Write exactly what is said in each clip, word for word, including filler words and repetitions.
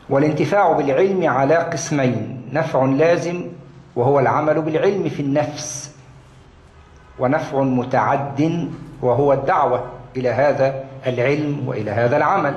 والانتفاع بالعلم على قسمين: نفع لازم وهو العمل بالعلم في النفس، ونفع متعد وهو الدعوة إلى هذا العلم وإلى هذا العمل.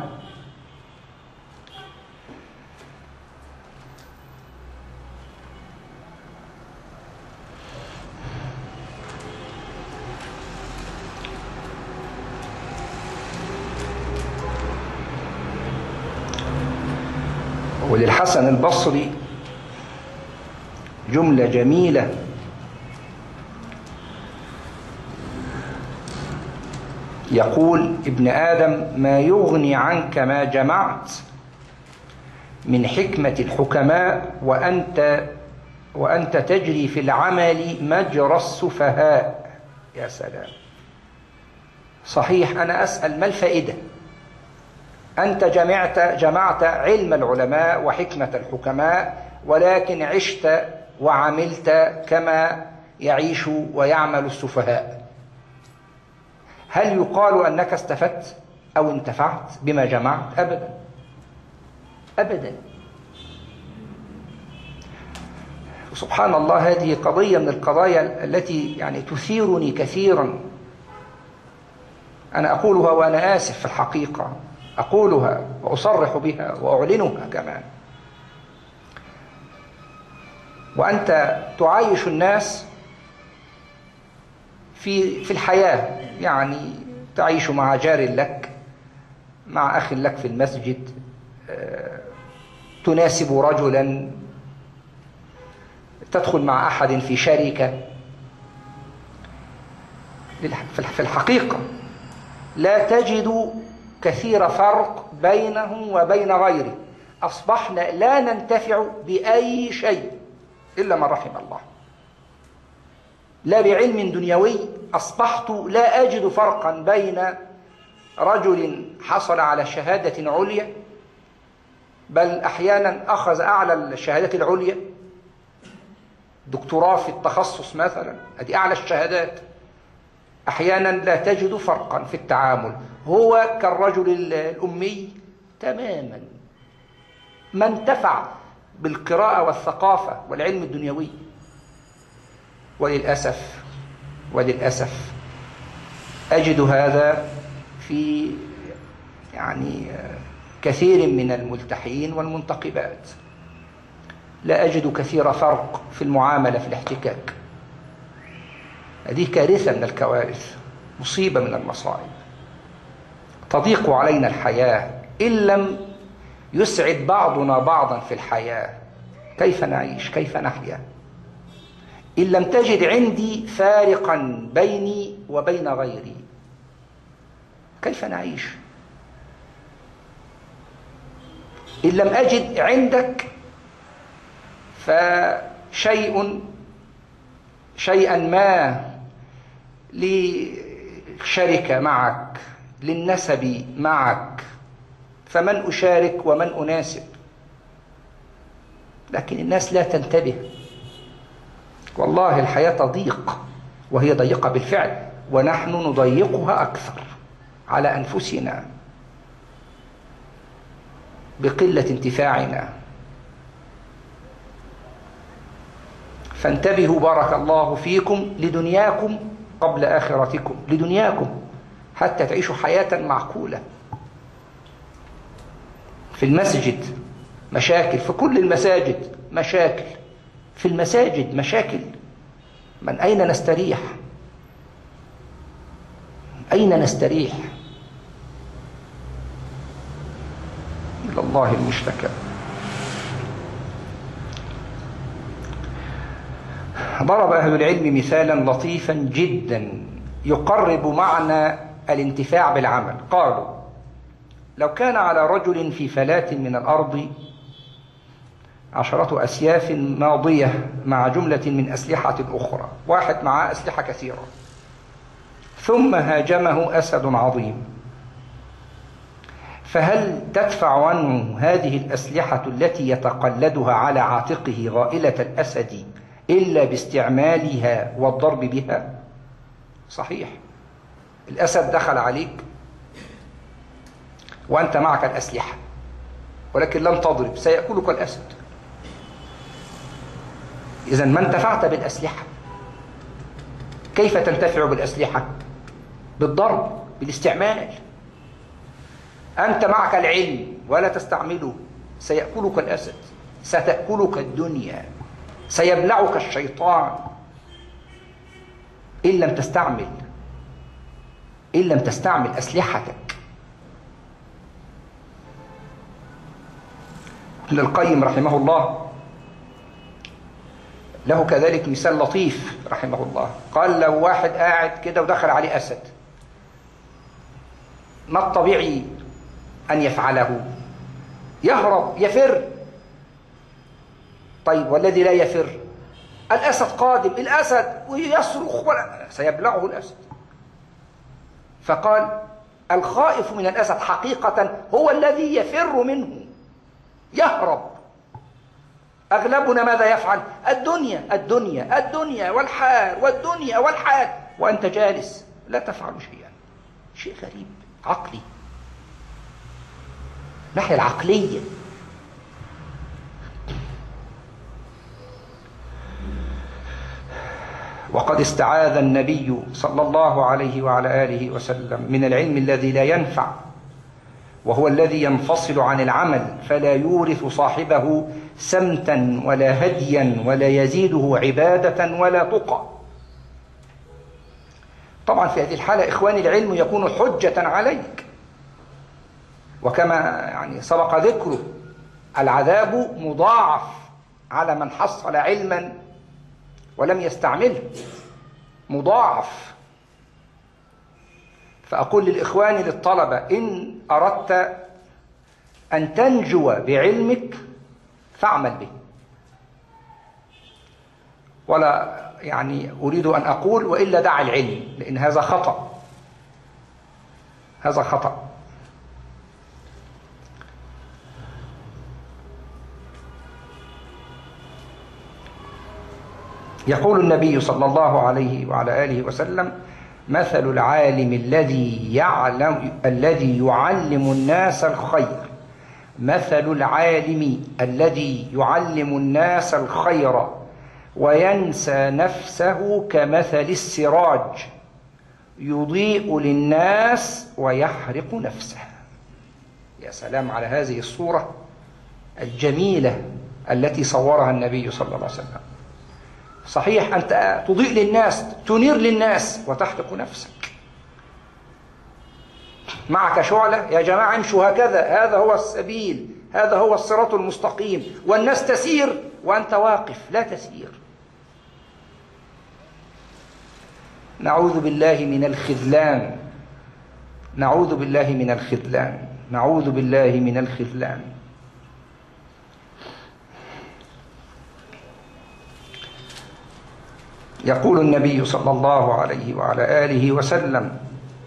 وللحسن البصري جملة جميلة يقول: ابن آدم، ما يغني عنك ما جمعت من حكمة الحكماء وأنت وأنت تجري في العمل مجرى السفهاء. يا سلام! صحيح، أنا أسأل ما الفائدة؟ أنت جمعت جمعت علم العلماء وحكمة الحكماء، ولكن عشت وعملت كما يعيش ويعمل السفهاء. هل يقال أنك استفدت أو انتفعت بما جمعت؟ أبدا أبدا. سبحان الله، هذه قضية من القضايا التي يعني تثيرني كثيرا. أنا أقولها وأنا آسف، في الحقيقة أقولها وأصرح بها وأعلنها كمان. وأنت تعايش الناس في في الحياة، يعني تعيش مع جار لك، مع أخ لك في المسجد، تناسب رجلا، تدخل مع أحد في شركة. في الحقيقة لا تجد كثير فرق بينهم وبين غيره. أصبحنا لا ننتفع بأي شيء إلا من رحم الله. لا بعلم دنيوي، أصبحت لا أجد فرقا بين رجل حصل على شهادة عليا، بل أحيانا أخذ أعلى الشهادات العليا، دكتوراه في التخصص مثلا، هذه أعلى الشهادات. أحيانا لا تجد فرقا في التعامل، هو كالرجل الأمي تماما، ما انتفع بالقراءة والثقافة والعلم الدنيوي. وللأسف وللأسف أجد هذا في يعني كثير من الملتحين والمنتقبات. لا أجد كثير فرق في المعاملة، في الاحتكاك. هذه كارثة من الكوارث، مصيبة من المصائب. تضيق علينا الحياة إن لم يسعد بعضنا بعضا في الحياة. كيف نعيش؟ كيف نحيا؟ إن لم تجد عندي فارقا بيني وبين غيري، كيف نعيش؟ إن لم أجد عندك فشيء شيئا ما للشركة معك، للنسب معك، فمن أشارك ومن أناسب. لكن الناس لا تنتبه. والله الحياة تضيق، وهي ضيقة بالفعل، ونحن نضيقها أكثر على أنفسنا بقلة انتفاعنا. فانتبهوا بارك الله فيكم لدنياكم قبل آخرتكم، لدنياكم حتى تعيشوا حياة معقولة. في المسجد مشاكل، في كل المساجد مشاكل، في المساجد مشاكل. من أين نستريح؟ أين نستريح؟ إلى الله المشتكى. ضرب أهل العلم مثالا لطيفا جدا يقرب معنى الانتفاع بالعمل. قالوا: لو كان على رجل في فلاة من الأرض عشرة أسياف ماضية مع جملة من أسلحة أخرى، واحد معاه أسلحة كثيرة، ثم هاجمه أسد عظيم، فهل تدفع عنه هذه الأسلحة التي يتقلدها على عاتقه غائلة الأسد إلا باستعمالها والضرب بها؟ صحيح، الأسد دخل عليك وأنت معك الأسلحة، ولكن لن تضرب، سيأكلك الأسد. إذن ما انتفعت بالأسلحة، كيف تنتفع بالأسلحة؟ بالضرب، بالاستعمال. أنت معك العلم ولا تستعمله، سيأكلك الأسد، ستأكلك الدنيا، سيبلعك الشيطان إن لم تستعمل إن لم تستعمل أسلحتك. ابن القيم رحمه الله له كذلك مثال لطيف رحمه الله. قال لو واحد قاعد كده ودخل عليه أسد، ما الطبيعي أن يفعله؟ يهرب، يفر. طيب والذي لا يفر؟ الأسد قادم، الأسد ويصرخ ولا سيبلعه الأسد. فقال الخائف من الأسد حقيقة هو الذي يفر منه، يهرب. أغلبنا ماذا يفعل؟ الدنيا الدنيا الدنيا والحال والدنيا والحال، وأنت جالس لا تفعل شيئا. شيء غريب عقلي، الناحية العقلية. وقد استعاذ النبي صلى الله عليه وعلى آله وسلم من العلم الذي لا ينفع، وهو الذي ينفصل عن العمل فلا يورث صاحبه سمتا ولا هديا ولا يزيده عبادة ولا تقى. طبعا في هذه الحالة إخواني العلم يكون حجة عليك، وكما يعني سبق ذكره العذاب مضاعف على من حصل علما ولم يستعمله، مضاعف. فأقول للإخوان للطلبة إن أردت أن تنجو بعلمك فاعمل به. ولا يعني أريد أن أقول وإلا دع العلم، لأن هذا خطأ، هذا خطأ. يقول النبي صلى الله عليه وعلى آله وسلم مثل العالم الذي يعلم الذي يعلم الناس الخير مثل العالم الذي يعلم الناس الخير وينسى نفسه كمثل السراج يضيء للناس ويحرق نفسه. يا سلام على هذه الصورة الجميلة التي صورها النبي صلى الله عليه وسلم. صحيح أنت تضيء للناس، تنير للناس، وتحرق نفسك. معك شعلة، يا جماعة امشوا هكذا، هذا هو السبيل، هذا هو الصراط المستقيم، والناس تسير وأنت واقف لا تسير. نعوذ بالله من الخذلان، نعوذ بالله من الخذلان، نعوذ بالله من الخذلان. يقول النبي صلى الله عليه وعلى آله وسلم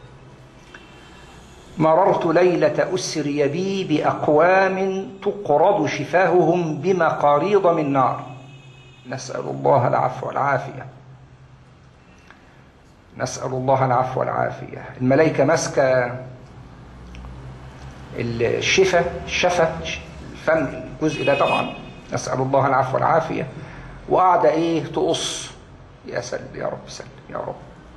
مررت ليلة أسري بي بأقوام تقرض شفاههم بمقاريض من نار، نسأل الله العفو والعافية، نسأل الله العفو والعافية. الملائكة ماسكة الشفة الشفة الفم الجزء ده طبعا، نسأل الله العفو والعافية، وقاعدة إيه تقص. يا سلم يا رب، سلم يا رب.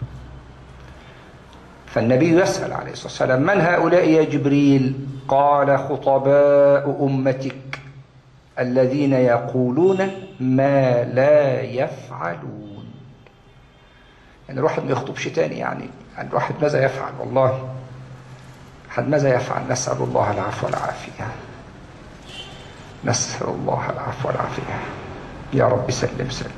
فالنبي يسأل عليه الصلاة والسلام من هؤلاء يا جبريل؟ قال خطباء أمتك الذين يقولون ما لا يفعلون. يعني الواحد ما يخطبش تاني، يعني الواحد ماذا يفعل؟ والله الواحد ماذا يفعل؟ نسأل الله العفو والعافية، نسأل الله العفو والعافية. يا رب سلم سلم،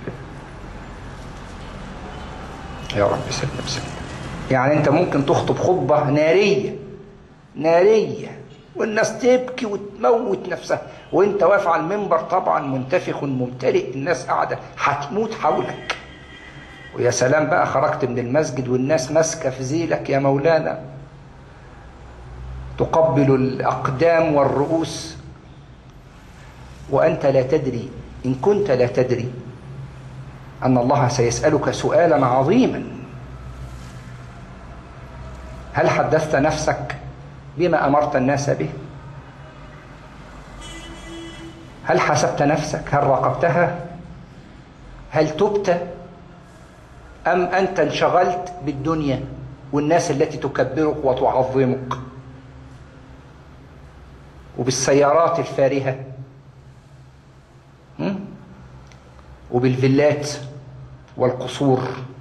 يا رب سلم سلم. يعني أنت ممكن تخطب خطبة نارية نارية والناس تبكي وتموت نفسها، وأنت واقف على المنبر طبعا منتفخ ممتلئ، الناس قاعدة هتموت حولك. ويا سلام بقى خرجت من المسجد والناس ماسكة في ذيلك يا مولانا، تقبل الأقدام والرؤوس، وأنت لا تدري، إن كنت لا تدري أن الله سيسألك سؤالا عظيما. هل حدثت نفسك بما أمرت الناس به؟ هل حسبت نفسك؟ هل راقبتها؟ هل تبت؟ أم أنت انشغلت بالدنيا والناس التي تكبرك وتعظمك وبالسيارات الفارهة وبالفيلات والقصور؟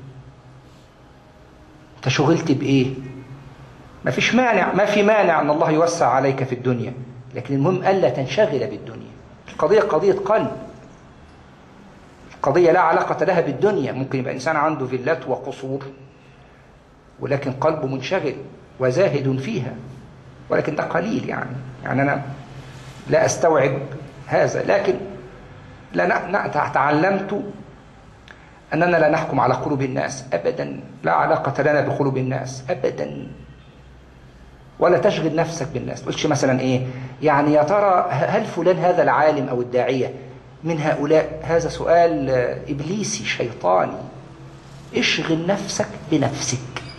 انت شغلت بإيه؟ ما فيش مانع، ما في مانع أن الله يوسع عليك في الدنيا، لكن المهم ألا تنشغل بالدنيا. القضية قضية قلب، القضية لا علاقة لها بالدنيا. ممكن يبقى إنسان عنده فيلات وقصور ولكن قلبه منشغل وزاهد فيها، ولكن ده قليل يعني يعني أنا لا أستوعب هذا. لكن لا تعلمت أننا لا نحكم على قلوب الناس أبدا، لا علاقة لنا بقلوب الناس أبدا. ولا تشغل نفسك بالناس. تقولش مثلا إيه يعني يا ترى هل فلان هذا العالم أو الداعية من هؤلاء؟ هذا سؤال إبليسي شيطاني. اشغل نفسك بنفسك،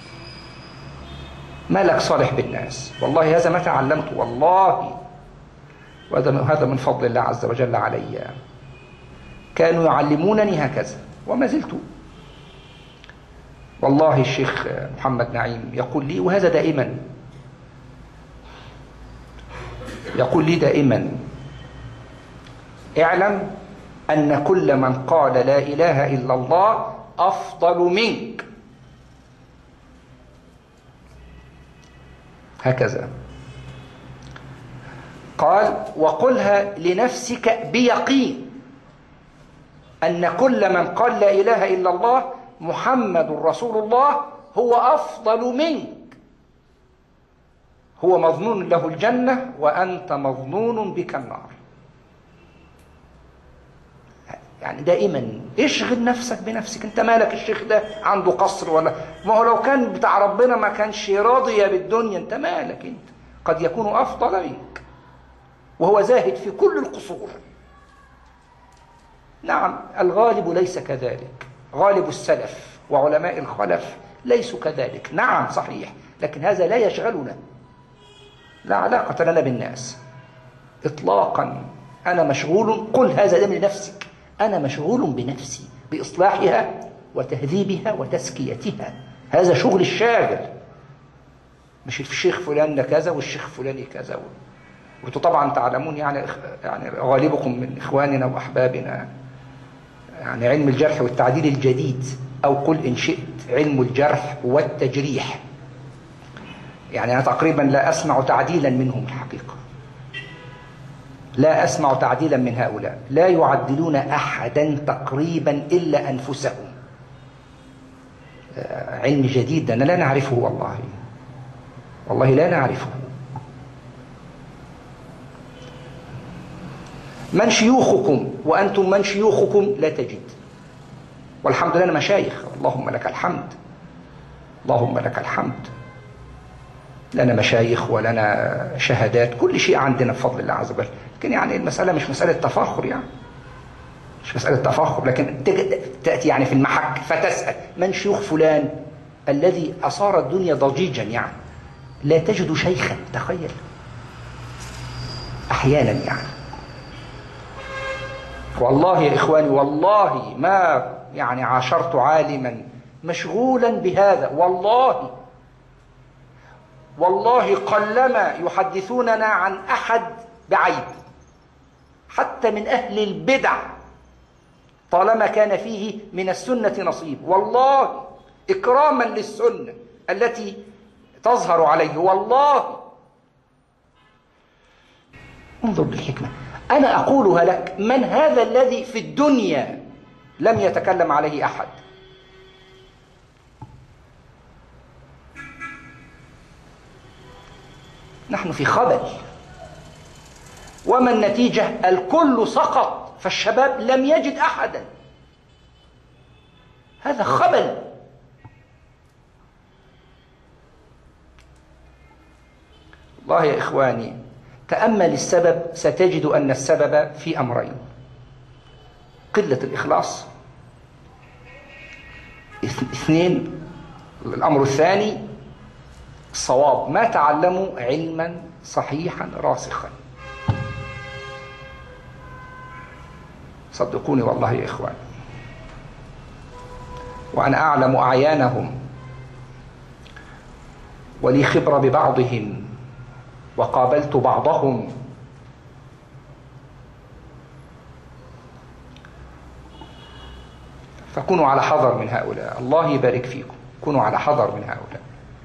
ما لك صالح بالناس. والله هذا ما تعلمت، والله وهذا من فضل الله عز وجل علي. كانوا يعلمونني هكذا وما زلت. والله الشيخ محمد نعيم يقول لي، وهذا دائما يقول لي دائما: اعلم أن كل من قال لا إله إلا الله أفضل منك. هكذا قال: وقلها لنفسك بيقين أن كل من قال لا إله إلا الله محمد رسول الله هو أفضل منك. هو مظنون له الجنة وأنت مظنون بك النار. يعني دائما اشغل نفسك بنفسك. انت مالك الشيخ ده عنده قصر ولا؟ ما هو لو كان بتاع ربنا ما كانش راضي بالدنيا. انت مالك انت؟ قد يكون أفضل منك وهو زاهد في كل القصور. نعم، الغالب ليس كذلك. غالب السلف وعلماء الخلف ليسوا كذلك. نعم صحيح، لكن هذا لا يشغلنا، لا علاقة لنا بالناس إطلاقا. أنا مشغول، قل هذا ده من نفسك، أنا مشغول بنفسي بإصلاحها وتهذيبها وتزكيتها. هذا شغل الشاغل، مش الشيخ فلان كذا والشيخ فلان كذا. وانتم طبعا تعلمون يعني يعني غالبكم من إخواننا وأحبابنا يعني علم الجرح والتعديل الجديد، أو قل إن شئت علم الجرح والتجريح. يعني أنا تقريبا لا أسمع تعديلا منهم الحقيقة، لا أسمع تعديلا من هؤلاء. لا يعدلون أحدا تقريبا إلا أنفسهم. علم جديد أنا لا نعرفه، والله والله لا نعرفه. من شيوخكم وأنتم من شيوخكم لا تجد. والحمد لله مشايخ، اللهم لك الحمد، اللهم لك الحمد. لنا مشايخ ولنا شهادات، كل شيء عندنا بفضل الله عز وجل. لكن يعني المسألة مش مسألة تفاخر، يعني مش مسألة تفاخر، لكن تأتي يعني في المحك فتسأل من شيوخ فلان الذي أصار الدنيا ضجيجا، يعني لا تجد شيخا. تخيل أحيانا يعني. والله يا إخواني، والله ما يعني عاشرت عالما مشغولا بهذا. والله والله قلما يحدثوننا عن أحد بعيب، حتى من أهل البدع، طالما كان فيه من السنة نصيب، والله إكراما للسنة التي تظهر عليه. والله انظر للحكمة. أنا أقولها لك، من هذا الذي في الدنيا لم يتكلم عليه أحد؟ نحن في خبل. وما النتيجة؟ الكل سقط، فالشباب لم يجد أحدا. هذا خبل. الله يا إخواني، تأمل السبب ستجد أن السبب في أمرين: قلة الإخلاص، اثنين الأمر الثاني الصواب، ما تعلموا علما صحيحا راسخا. صدقوني والله يا إخوان، وأنا أعلم أعيانهم ولي خبرة ببعضهم وقابلت بعضهم. فكونوا على حذر من هؤلاء، الله يبارك فيكم، كونوا على حذر من هؤلاء.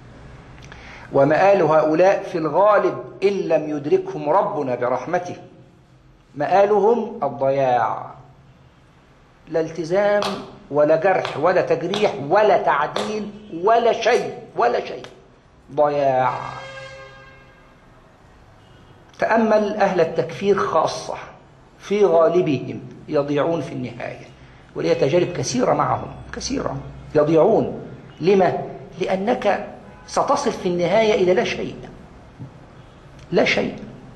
ومآل هؤلاء في الغالب إن لم يدركهم ربنا برحمته مآلهم الضياع، لا التزام ولا جرح ولا تجريح ولا تعديل ولا شيء ولا شيء، ضياع. تأمل أهل التكفير خاصة في غالبهم يضيعون في النهاية، ولي تجارب كثيرة معهم، كثيرة يضيعون. لما؟ لأنك ستصل في النهاية إلى لا شيء، لا شيء.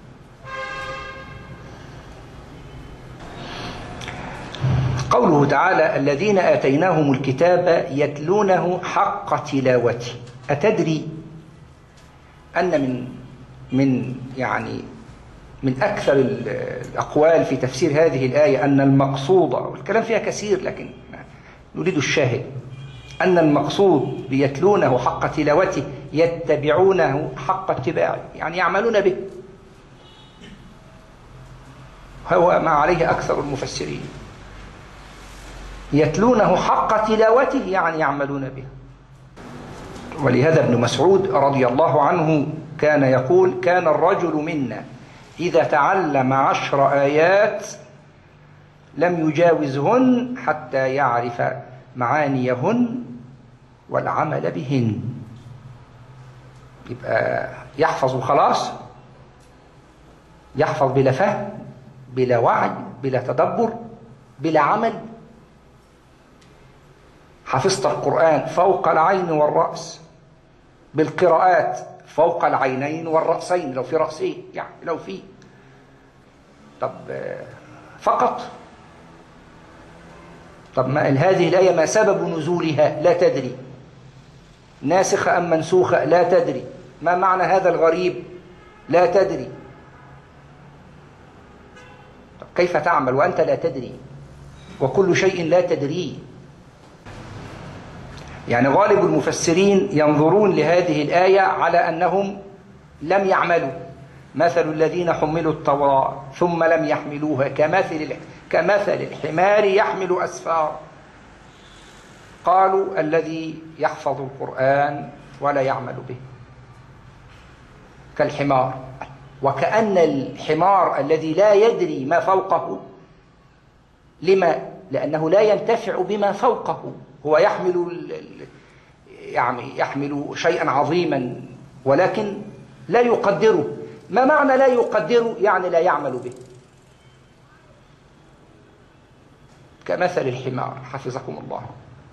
قوله تعالى: الذين آتيناهم الكتاب يتلونه حق تلاوته. أتدري أن من من يعني من أكثر الأقوال في تفسير هذه الآية أن المقصود، والكلام فيها كثير لكن نريد الشاهد، أن المقصود بيتلونه حق تلاوته يتبعونه حق اتباعه، يعني يعملون به. هو ما عليه أكثر المفسرين، يتلونه حق تلاوته يعني يعملون به. ولهذا ابن مسعود رضي الله عنه كان يقول: كان الرجل منا إذا تعلم عشر آيات لم يجاوزهن حتى يعرف معانيهن والعمل بهن. يبقى يحفظ خلاص، يحفظ بلا فهم بلا وعي بلا تدبر بلا عمل. حفظت القرآن فوق العين والرأس، بالقراءات فوق العينين والرأسين لو في رأسين، يعني لو في. طب فقط؟ طب ما هذه الآية ما سبب نزولها؟ لا تدري. ناسخة أم منسوخة؟ لا تدري. ما معنى هذا الغريب؟ لا تدري. طب كيف تعمل وأنت لا تدري؟ وكل شيء لا تدريه. يعني غالب المفسرين ينظرون لهذه الآية على أنهم لم يعملوا. مثل الذين حملوا التوراة ثم لم يحملوها كمثل كمثل الحمار يحمل أسفار. قالوا: الذي يحفظ القرآن ولا يعمل به كالحمار. وكأن الحمار الذي لا يدري ما فوقه، لما؟ لأنه لا ينتفع بما فوقه. هو يحمل يعني يحمل شيئا عظيما ولكن لا يقدره. ما معنى لا يقدره؟ يعني لا يعمل به. كمثل الحمار، حفظكم الله.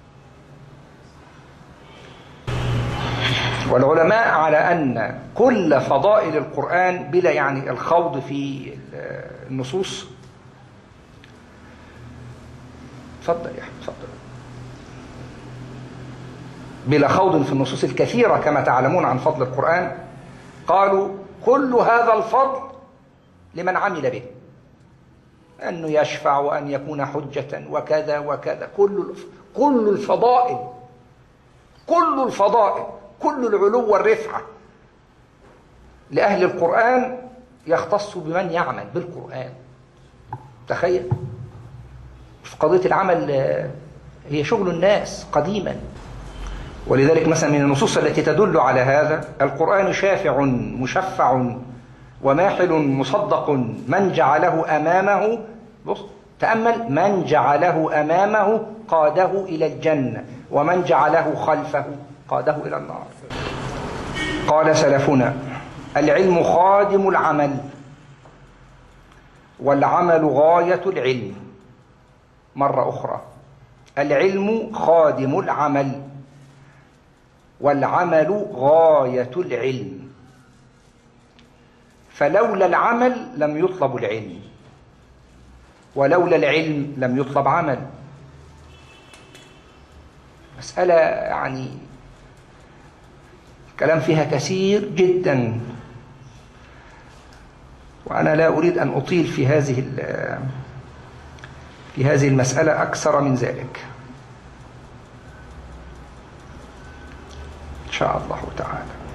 والعلماء على أن كل فضائل القرآن بلا يعني الخوض في النصوص. تفضل يا أحمد، تفضل. بلا خوض في النصوص الكثيرة كما تعلمون عن فضل القرآن، قالوا: كل هذا الفضل لمن عمل به، أنه يشفع وأن يكون حجة وكذا وكذا. كل كل الفضائل، كل الفضائل، كل العلو والرفعة لأهل القرآن يختص بمن يعمل بالقرآن. تخيل، في قضية العمل هي شغل الناس قديما. ولذلك مثلا من النصوص التي تدل على هذا: القرآن شافع مشفع وماحل مصدق، من جعله أمامه، بص تأمل، من جعله أمامه قاده إلى الجنة، ومن جعله خلفه قاده إلى النار. قال سلفنا: العلم خادم العمل، والعمل غاية العلم. مرة أخرى: العلم خادم العمل، والعمل غاية العلم. فلولا العمل لم يطلب العلم، ولولا العلم لم يطلب عمل. مسألة يعني كلام فيها كثير جدا، وأنا لا أريد أن أطيل في هذه في في هذه المسألة أكثر من ذلك إن شاء الله تعالى.